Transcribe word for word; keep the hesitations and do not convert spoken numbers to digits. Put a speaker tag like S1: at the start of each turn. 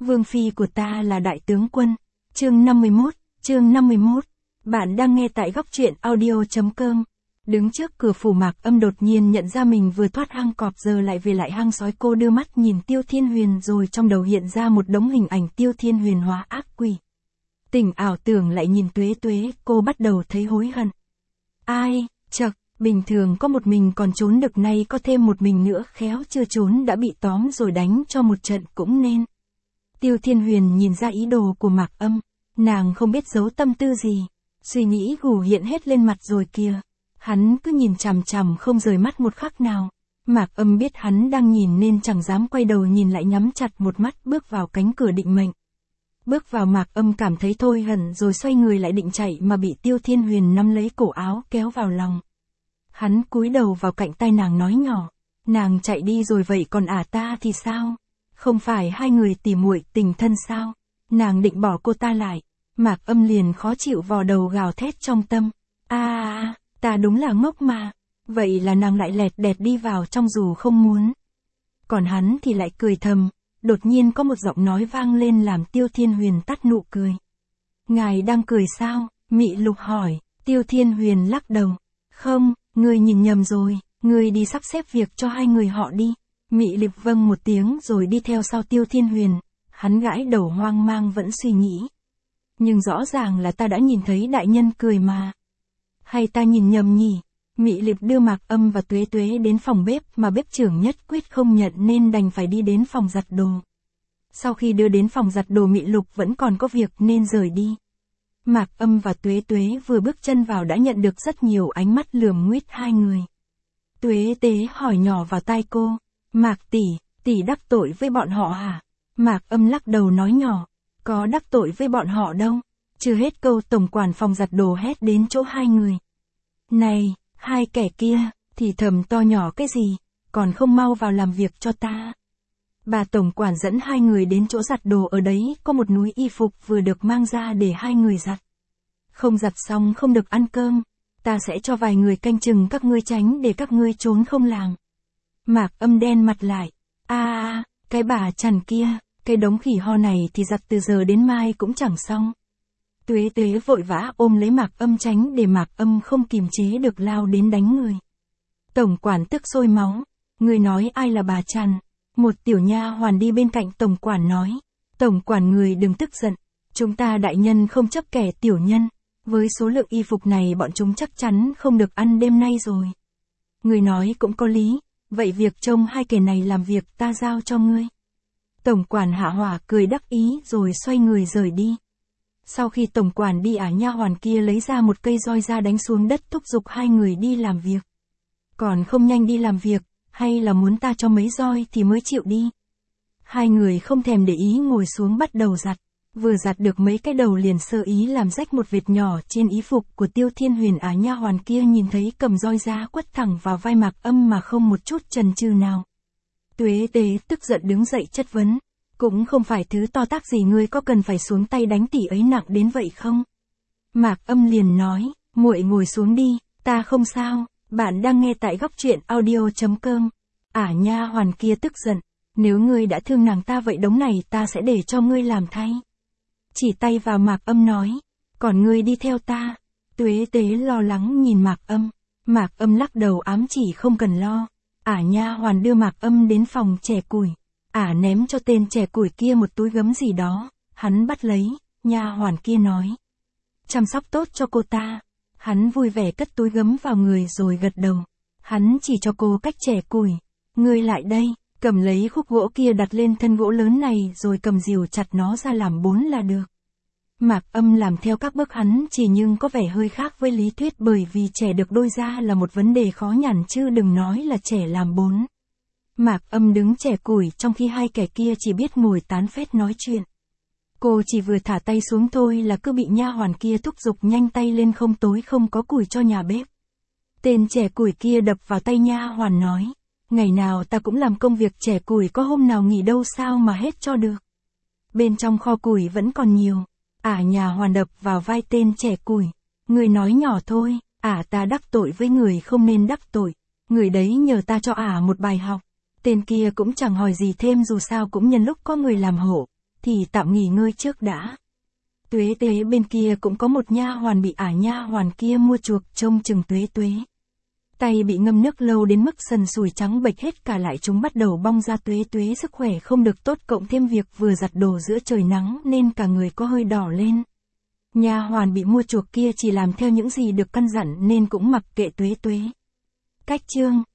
S1: Vương phi của ta là đại tướng quân. Chương năm mươi mốt, chương năm mươi mốt. Bạn đang nghe tại góc truyện audio.com. Đứng trước cửa phủ Mạc Âm đột nhiên nhận ra mình vừa thoát hang cọp giờ lại về lại hang sói. Cô đưa mắt nhìn Tiêu Thiên Huyền rồi trong đầu hiện ra một đống hình ảnh Tiêu Thiên Huyền hóa ác quỷ. Tỉnh ảo tưởng lại nhìn Tuế Tuế, cô bắt đầu thấy hối hận. Ai, chậc, bình thường có một mình còn trốn được, nay có thêm một mình nữa, khéo chưa trốn đã bị tóm rồi đánh cho một trận cũng nên. Tiêu Thiên Huyền nhìn ra ý đồ của Mạc Âm, nàng không biết giấu tâm tư gì, suy nghĩ gù hiện hết lên mặt rồi kìa. Hắn cứ nhìn chằm chằm không rời mắt một khắc nào. Mạc Âm biết hắn đang nhìn nên chẳng dám quay đầu nhìn lại, nhắm chặt một mắt bước vào cánh cửa định mệnh. Bước vào Mạc Âm cảm thấy thôi hận rồi xoay người lại định chạy mà bị Tiêu Thiên Huyền nắm lấy cổ áo kéo vào lòng. Hắn cúi đầu vào cạnh tai nàng nói nhỏ, nàng chạy đi rồi vậy còn ả ta thì sao? Không phải hai người tỉ muội tình thân sao? Nàng định bỏ cô ta lại. Mạc Âm liền khó chịu vò đầu gào thét trong tâm. A à, ta đúng là ngốc mà. Vậy là nàng lại lẹt đẹt đi vào trong dù không muốn. Còn hắn thì lại cười thầm. Đột nhiên có một giọng nói vang lên làm Tiêu Thiên Huyền tắt nụ cười. Ngài đang cười sao? Mị Lục hỏi. Tiêu Thiên Huyền lắc đầu. Không, ngươi nhìn nhầm rồi, ngươi đi sắp xếp việc cho hai người họ đi. Mị Lục vâng một tiếng rồi đi theo sau Tiêu Thiên Huyền. Hắn gãi đầu hoang mang vẫn suy nghĩ. Nhưng rõ ràng là ta đã nhìn thấy đại nhân cười mà. Hay ta nhìn nhầm nhỉ? Mị Lục đưa Mạc Âm và Tuế Tuế đến phòng bếp mà bếp trưởng nhất quyết không nhận nên đành phải đi đến phòng giặt đồ. Sau khi đưa đến phòng giặt đồ, Mị Lục vẫn còn có việc nên rời đi. Mạc Âm và Tuế Tuế vừa bước chân vào đã nhận được rất nhiều ánh mắt lườm nguýt hai người. Tuế Tuế hỏi nhỏ vào tai cô, Mạc tỷ, tỷ đắc tội với bọn họ hả? Mạc Âm lắc đầu nói nhỏ, có đắc tội với bọn họ đâu. Chưa hết câu tổng quản phòng giặt đồ hét đến chỗ hai người. Này, hai kẻ kia, thì thầm to nhỏ cái gì, còn không mau vào làm việc cho ta. Bà tổng quản dẫn hai người đến chỗ giặt đồ, ở đấy có một núi y phục vừa được mang ra để hai người giặt. Không giặt xong không được ăn cơm, ta sẽ cho vài người canh chừng các ngươi tránh để các ngươi trốn không làm. Mạc Âm đen mặt lại, a a, cái bà chằn kia, cái đống khỉ ho này thì giặt từ giờ đến mai cũng chẳng xong. Tuế Tuế vội vã ôm lấy Mạc Âm tránh để Mạc Âm không kìm chế được lao đến đánh người. Tổng quản tức sôi máu, người nói ai là bà chằn? Một tiểu nha hoàn đi bên cạnh tổng quản nói, tổng quản người đừng tức giận, chúng ta đại nhân không chấp kẻ tiểu nhân, với số lượng y phục này bọn chúng chắc chắn không được ăn đêm nay rồi. Người nói cũng có lý, vậy việc trông hai kẻ này làm việc ta giao cho ngươi. Tổng quản hạ hỏa cười đắc ý rồi xoay người rời đi. Sau khi tổng quản đi, ả nha hoàn kia lấy ra một cây roi ra đánh xuống đất thúc giục hai người đi làm việc. Còn không nhanh đi làm việc, hay là muốn ta cho mấy roi thì mới chịu đi. Hai người không thèm để ý ngồi xuống bắt đầu giặt. Vừa giặt được mấy cái đầu liền sơ ý làm rách một vệt nhỏ trên y phục của Tiêu Thiên Huyền. Ả nha hoàn kia nhìn thấy cầm roi ra quất thẳng vào vai Mạc Âm mà không một chút chần chừ nào. Tuế Tế tức giận đứng dậy chất vấn. Cũng không phải thứ to tác gì, ngươi có cần phải xuống tay đánh tỷ ấy nặng đến vậy không? Mạc Âm liền nói, muội ngồi xuống đi, ta không sao. Bạn đang nghe tại góc truyện audio.com. Ả nha hoàn kia tức giận, nếu ngươi đã thương nàng ta vậy đống này ta sẽ để cho ngươi làm thay. Chỉ tay vào Mạc Âm nói, còn ngươi đi theo ta. Tuế Tế lo lắng nhìn Mạc Âm. Mạc Âm lắc đầu ám chỉ không cần lo. Ả nha hoàn đưa Mạc Âm đến phòng chẻ củi. Ả ném cho tên chẻ củi kia một túi gấm gì đó, hắn bắt lấy, nha hoàn kia nói, chăm sóc tốt cho cô ta. Hắn vui vẻ cất túi gấm vào người rồi gật đầu. Hắn chỉ cho cô cách chẻ củi. Ngươi lại đây, cầm lấy khúc gỗ kia đặt lên thân gỗ lớn này rồi cầm rìu chặt nó ra làm bốn là được. Mạc Âm làm theo các bước hắn chỉ, nhưng có vẻ hơi khác với lý thuyết, bởi vì chẻ được đôi ra là một vấn đề khó nhằn chứ đừng nói là chẻ làm bốn. Mạc Âm đứng chẻ củi trong khi hai kẻ kia chỉ biết ngồi tán phét nói chuyện. Cô chỉ vừa thả tay xuống thôi là cứ bị nha hoàn kia thúc giục nhanh tay lên, không tối không có củi cho nhà bếp. Tên chẻ củi kia đập vào tay nha hoàn nói, ngày nào ta cũng làm công việc chẻ củi, có hôm nào nghỉ đâu sao mà hết cho được. Bên trong kho củi vẫn còn nhiều. Ả nhà hoàn đập vào vai tên chẻ củi, người nói nhỏ thôi, ả ta đắc tội với người không nên đắc tội, người đấy nhờ ta cho ả một bài học. Tên kia cũng chẳng hỏi gì thêm, dù sao cũng nhân lúc có người làm hộ, thì tạm nghỉ ngơi trước đã. Tuế Tuế bên kia cũng có một nha hoàn bị ả nha hoàn kia mua chuộc trông chừng Tuế Tuế. Tay bị ngâm nước lâu đến mức sần sùi trắng bệch hết cả lại chúng bắt đầu bong ra. Tuế Tuế sức khỏe không được tốt cộng thêm việc vừa giặt đồ giữa trời nắng nên cả người có hơi đỏ lên. Nha hoàn bị mua chuộc kia chỉ làm theo những gì được căn dặn nên cũng mặc kệ Tuế Tuế. Cách chương